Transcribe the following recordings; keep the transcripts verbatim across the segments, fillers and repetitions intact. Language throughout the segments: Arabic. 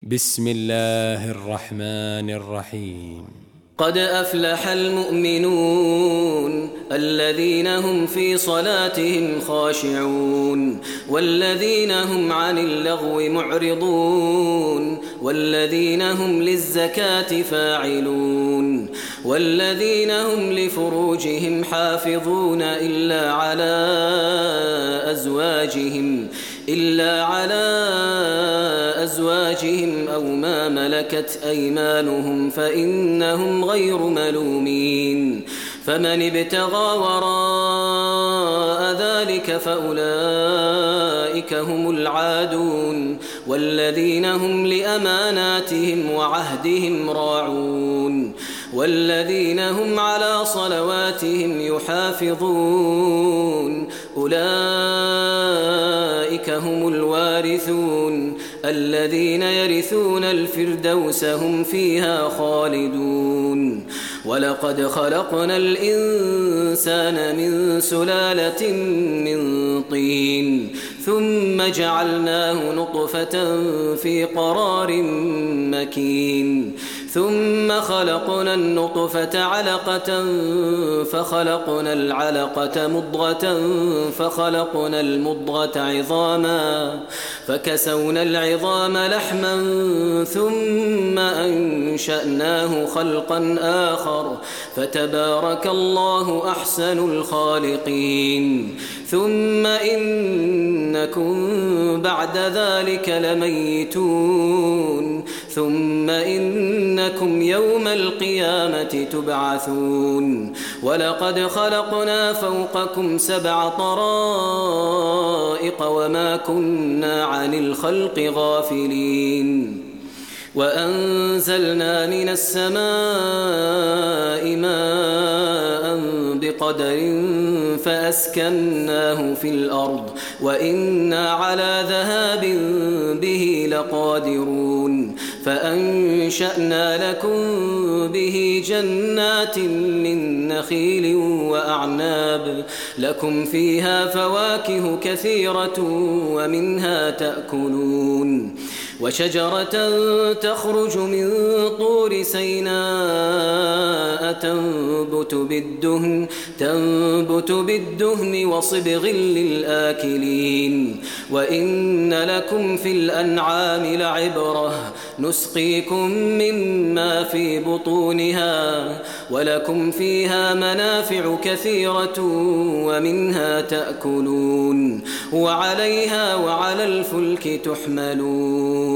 بسم الله الرحمن الرحيم. قد أفلح المؤمنون الذين هم في صلاتهم خاشعون والذين هم عن اللغو معرضون والذين هم للزكاة فاعلون والذين هم لفروجهم حافظون إلا على أزواجهم إلا على أزواجهم أو ما ملكت أيمانهم فإنهم غير ملومين فمن ابتغى وراء ذلك فأولئك هم العادون والذين هم لأماناتهم وعهدهم راعون والذين هم على صلواتهم يحافظون أولئك هم الوارثون الذين يرثون الفردوس هم فيها خالدون ولقد خلقنا الإنسان من سلالة من طين ثم جعلناه نطفة في قرار مكين ثم خلقنا النطفة علقة فخلقنا العلقة مضغة فخلقنا المضغة عظاما فكسونا العظام لحما ثم أنشأناه خلقا آخر فتبارك الله أحسن الخالقين ثم إنكم بعد ذلك لميتون ثم إنكم يوم القيامة تبعثون ولقد خلقنا فوقكم سبع طرائق وما كنا عن الخلق غافلين وأنزلنا من السماء ماء بقدر فأسكناه في الأرض وإنا على ذهاب به لقادرون فأنشأنا لكم به جنات من نخيل وأعناب لكم فيها فواكه كثيرة ومنها تأكلون وشجرة تخرج من طور سيناء تنبت بالدهن, تنبت بالدهن وصبغ للآكلين وإن لكم في الأنعام لعبرة نسقيكم مما في بطونها ولكم فيها منافع كثيرة ومنها تأكلون وعليها وعلى الفلك تحملون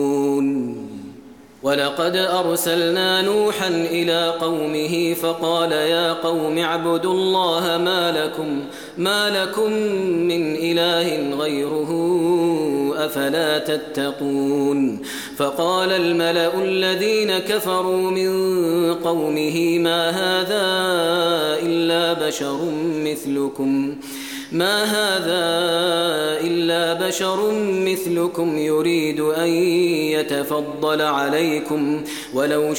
ولقد أرسلنا نوحا إلى قومه فقال يا قوم اعبدوا الله ما لكم, ما لكم من إله غيره أفلا تتقون فقال الملأ الذين كفروا من قومه ما هذا إلا بشر مثلكم ما هذا إلا بشر مثلكم يريد أن يتفضل عليكم ولو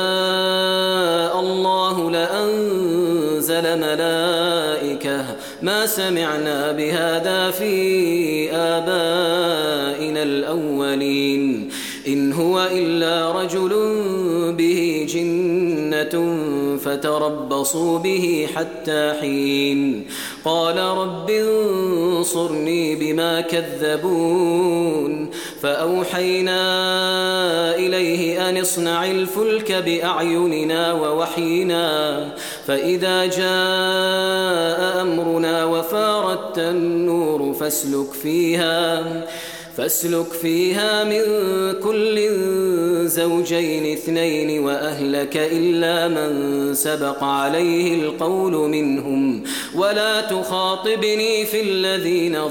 شاء الله لأنزل ملائكة ما سمعنا بهذا في آبائنا الأولين إن هو إلا رجل به جنة فتربصوا به حتى حين قال رب انصرني بما كذبون فأوحينا إليه أن اصنع الفلك بأعيننا ووحينا فإذا جاء أمرنا وفارت النور فاسلك فيها فاسلك فيها من كل زوجين اثنين وأهلك إلا من سبق عليه القول منهم ولا تخاطبني في الذين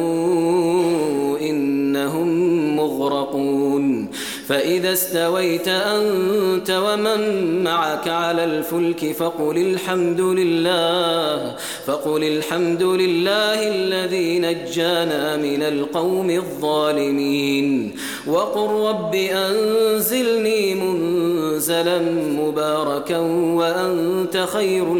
ظلموا إنهم مغرقون فإذا استويت أنت ومن معك على الفلك فقل الحمد لله فقل الحمد لله الذي نجانا من القوم الظالمين وقل رب أنزلني منزلا مباركا وأنت خير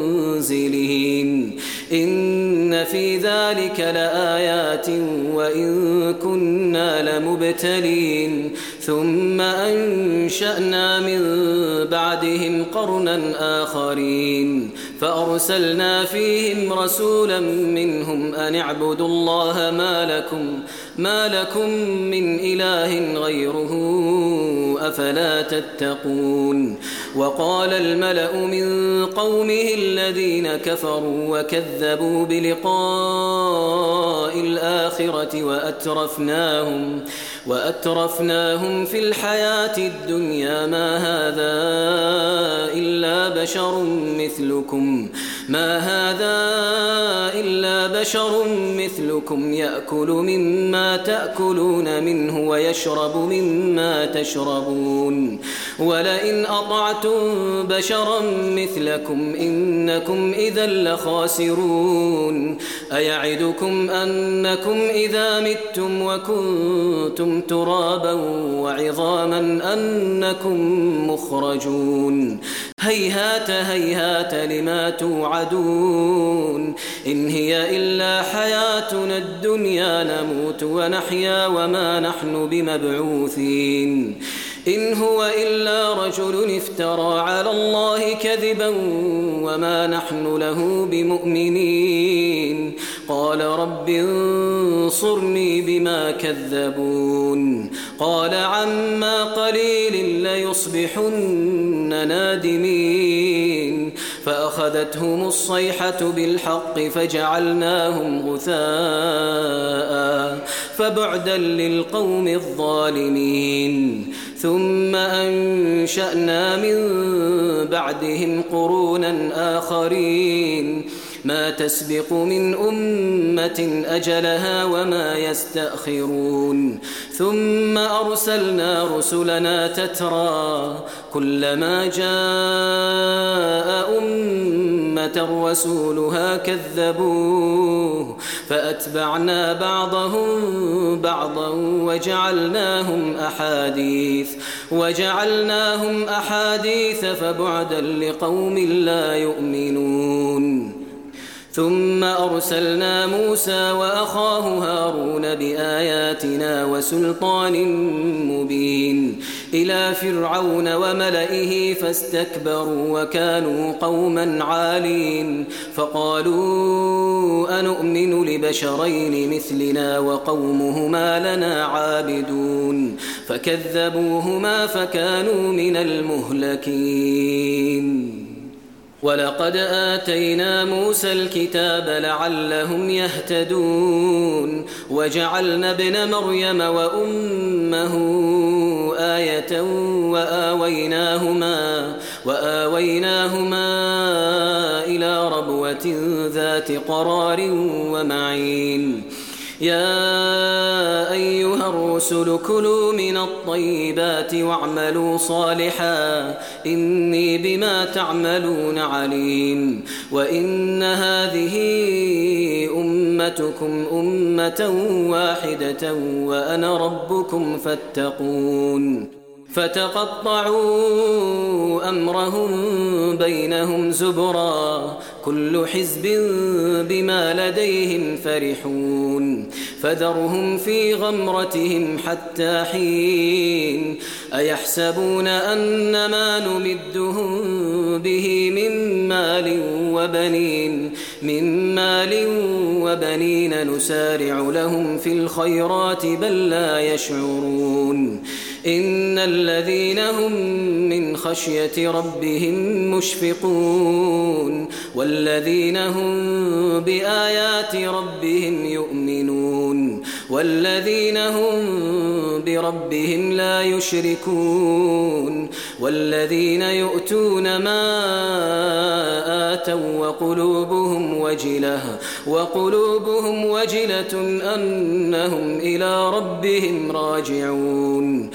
المنزلين إن في ذلك لآيات وإن كنا لمبتلين ثم أنشأنا من بعدهم قرنا آخرين فأرسلنا فيهم رسولا منهم أن اعبدوا الله ما لكم, ما لكم من إله غيره أفلا تتقون. وقال الملأ من قومه الذين كفروا وكذبوا بلقاء الآخرة وأترفناهم, وأترفناهم في الحياة الدنيا ما هذا إلا بشر مثلكم ما هذا إلا بشر مثلكم يأكل مما تأكلون منه ويشرب مما تشربون ولئن أطعتم بشرا مثلكم إنكم إذا لخاسرون. أيعدكم أنكم إذا متم وكنتم ترابا وعظاما أنكم مخرجون. هيهات هيهات لما توعدون إن هي إلا حياتنا الدنيا نموت ونحيا وما نحن بمبعوثين. إن هو إلا رجل افترى على الله كذبا وما نحن له بمؤمنين. قال رب انصرني بما كذبون. قال عما قليل ليصبحن نادمين. فأخذتهم الصيحة بالحق فجعلناهم غثاء فبعدا للقوم الظالمين. ثم أنشأنا من بعدهم قرونا آخرين ما تسبق من أمة أجلها وما يستأخرون. ثم أرسلنا رسلنا تترى كلما جاء أمة رسولها كذبوه فأتبعنا بعضهم بعضا وجعلناهم أحاديث وجعلناهم أحاديث فبعدا لقوم لا يؤمنون. ثم أرسلنا موسى وأخاه هارون بآياتنا وسلطان مبين إلى فرعون وملئه فاستكبروا وكانوا قوما عالين. فقالوا أنؤمن لبشرين مثلنا وقومهما لنا عابدون فكذبوهما فكانوا من المهلكين. ولقد آتينا موسى الكتاب لعلهم يهتدون وجعلنا ابن مريم وأمه آية وآويناهما, وآويناهما إلى ربوة ذات قرار ومعين. يا أيها الرسل كلوا من الطيبات واعملوا صالحا إني بما تعملون عليم. وإن هذه أمتكم أمة واحدة وأنا ربكم فاتقون. فتقطعوا أمرهم بينهم زبرا كل حزب بما لديهم فرحون. فذرهم في غمرتهم حتى حين. أيحسبون أن ما نمدهم به من مال وبنين من مال وبنين نسارع لهم في الخيرات بل لا يشعرون. إن الذين هم من خشية ربهم مشفقون والذين هم بآيات ربهم يؤمنون والذين هم بربهم لا يشركون والذين يؤتون ما آتوا وقلوبهم وجلة وقلوبهم وجلة أنهم إلى ربهم راجعون.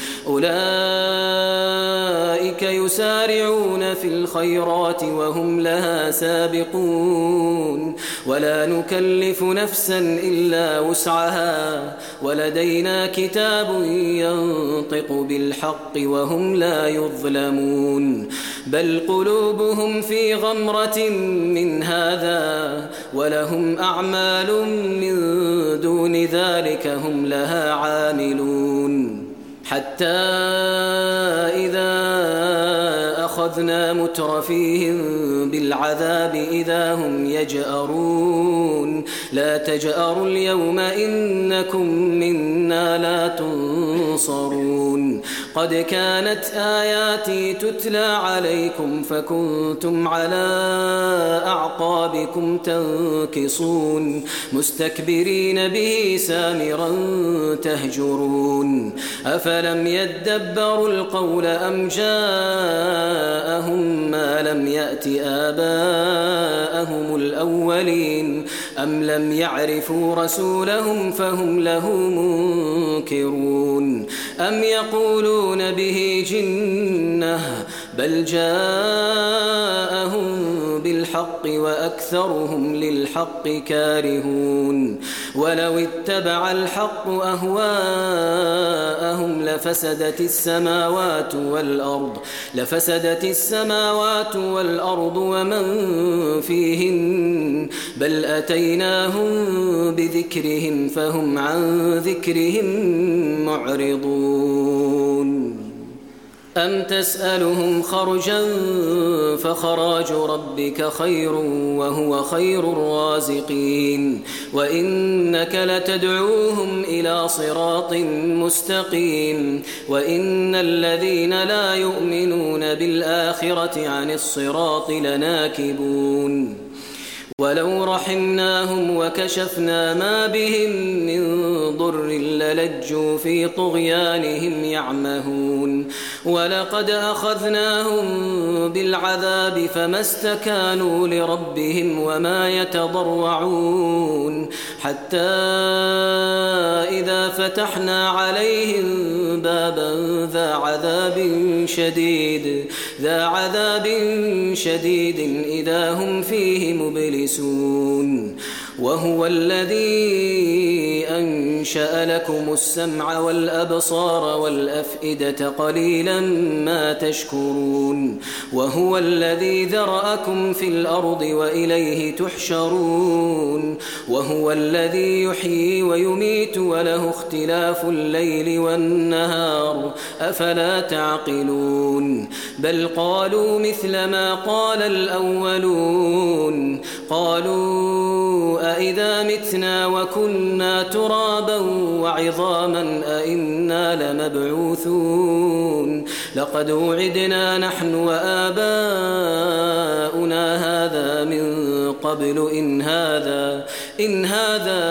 أولئك يسارعون في الخيرات وهم لها سابقون ولا نكلف نفسا إلا وسعها ولدينا كتاب ينطق بالحق وهم لا يظلمون. بل قلوبهم في غمرة من هذا ولهم أعمال من دون ذلك هم لها عاملون. حتى إذا أخذنا مترفيهم بالعذاب إذا هم يجأرون لا تجأروا اليوم إنكم منا لا تنصرون قد كانت آياتي تتلى عليكم فكنتم على أعقابكم تنكصون مستكبرين به سامرا تهجرون أفلم يدبروا القول أم جاءهم ما لم يأت آباءهم الأولين أم لم يعرفوا رسولهم فهم له منكرون أم يقولون به جنة بل جاءهم بالحق وأكثرهم للحق كارهون ولو اتبع الحق أهواءهم لفسدت السماوات والأرض لفسدت السماوات والأرض ومن فيهن بل أتيناهم بذكرهم فهم عن ذكرهم معرضون أم تسألهم خرجا فخراج ربك خير وهو خير الرازقين وإنك لتدعوهم إلى صراط مستقيم وإن الذين لا يؤمنون بالآخرة عن الصراط لناكبون ولو رحمناهم وكشفنا ما بهم من ضر للجوا في طغيانهم يعمهون ولقد أخذناهم بالعذاب فما استكانوا لربهم وما يتضرعون حتى إذا فتحنا عليهم بابا ذا عذاب شديد ذا عذاب شديد إذا هم فيه مبلسون وهو الذي أنشأ لكم السمع والأبصار والأفئدة قليلا ما تشكرون وهو الذي ذرأكم في الأرض وإليه تحشرون وهو الذي يحيي ويميت وله اختلاف الليل والنهار أفلا تعقلون بل قالوا مثل ما قال الأولون قالوا أئذا متنا وكنا ترابا وعظاما أئنا لمبعوثون لقد وعدنا نحن وآباؤنا هذا من قبل إن هذا إن هذا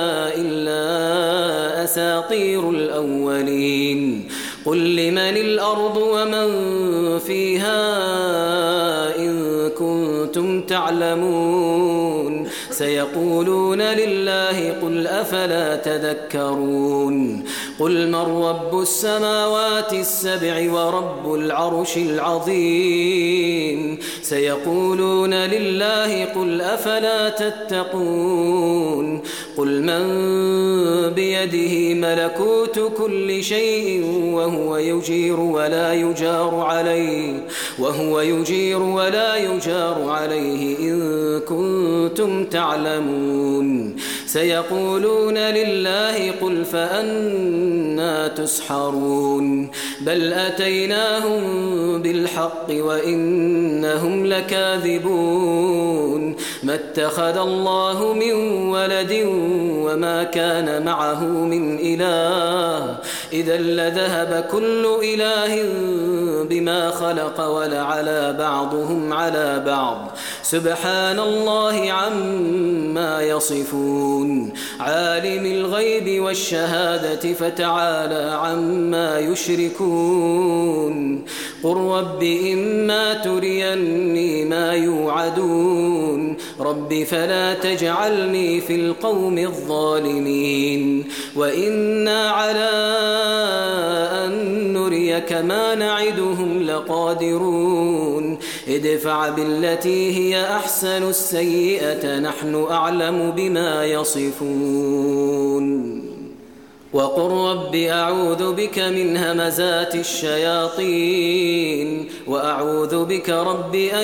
إلا أساطير الأولين قل لمن الأرض ومن فيها إن كنتم تعلمون سيقولون لله قل أفلا تذكرون قل من رب السماوات السبع ورب العرش العظيم سيقولون لله قل أفلا تتقون قل من بيده ملكوت كل شيء وهو يجير ولا يجار عليه وهو يجير ولا يجار عليه إن كنتم تعلمون سيقولون لله قل فأنا تسحرون بل أتيناهم بالحق وإنهم لكاذبون ما اتخذ الله من ولد وما كان معه من إله إذا لذهب كل إله بما خلق ولعلى بعضهم على بعض سبحان الله عما يصفون عالم الغيب والشهادة فتعالى عما يشركون قل رب إما تريني ما يوعدون رب فلا تجعلني في القوم الظالمين وإنا على أن نريك ما نعدهم لقادرون ادفع بالتي هي أحسن السيئة نحن أعلم بما يصفون وقل رب أعوذ بك من همزات الشياطين وأعوذ بك رب أن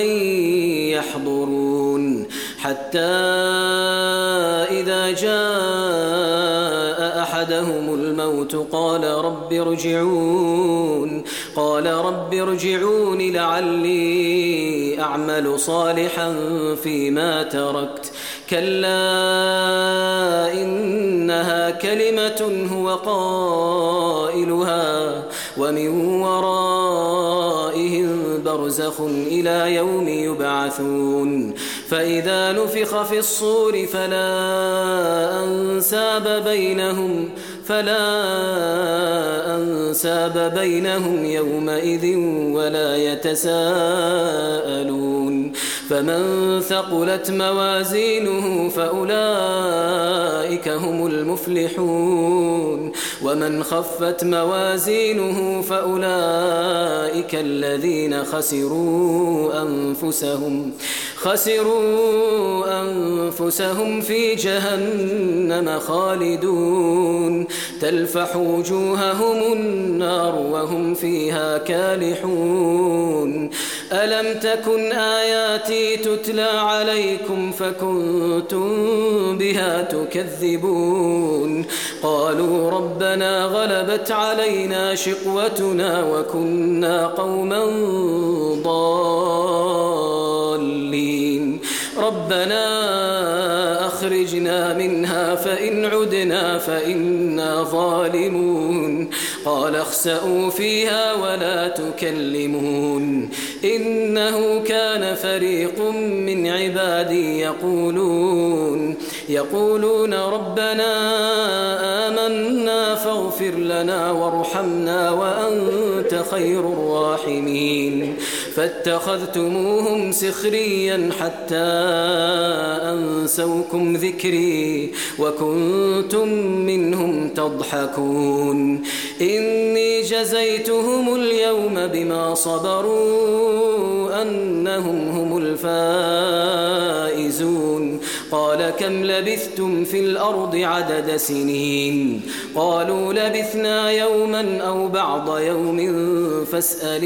يحضرون حتى إذا جاء أحدهم الموت قال رب ارجعون قال رب ارجعون لعلي أعمل صالحا فيما تركت كلا إنها كلمة هو قائلها ومن ورائهم برزخ إلى يوم يبعثون فإذا نفخ في الصور فلا أنساب بينهم فلا أنساب بينهم يومئذ ولا يتساءلون فمن ثقلت موازينه فأولئك هم المفلحون ومن خفت موازينه فأولئك الذين خسروا أنفسهم خسروا أنفسهم في جهنم خالدون تلفح وجوههم النار وهم فيها كالحون ألم تكن آياتي تتلى عليكم فكنتم بها تكذبون قالوا ربنا غلبت علينا شقوتنا وكنا قوما ضالين ربنا أخرجنا منها فإن عدنا فإنا ظالمون قال اخسئوا فيها ولا تكلمون إنه كان فريق من عبادي يقولون يقولون ربنا آمنا فاغفر لنا وارحمنا وأنت خير الراحمين فاتخذتموهم سخريا حتى أنسوكم ذكري وكنتم منهم تضحكون إني جزيتهم اليوم بما صبروا أنهم هم الفائزون قال كم لبثتم في الأرض عدد سنين قالوا لبثنا يوما أو بعض يوم فاسأل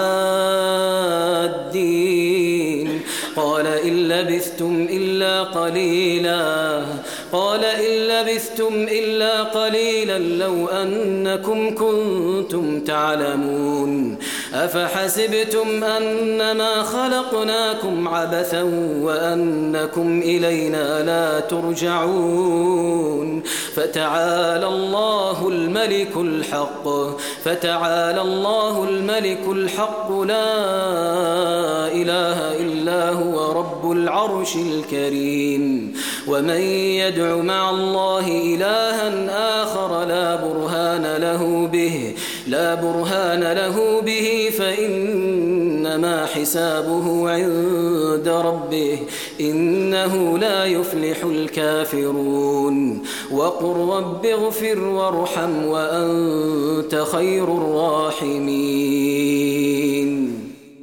العادين قال إن لبثتم إلا قليلا قال إن لبثتم إلا قليلا لو أنكم كنتم تعلمون أفحسبتم أنما خلقناكم عبثا وأنكم إلينا لا ترجعون فتعالى الله الملك الحق فتعالى الله الملك الحق لا إله إلا هو رب العرش الكريم ومن يدع مع الله إلها آخر لا برهان له به لا برهان له به فإنما حسابه عند ربه إنه لا يفلح الكافرون وقل رب اغفر وارحم وأنت خير الراحمين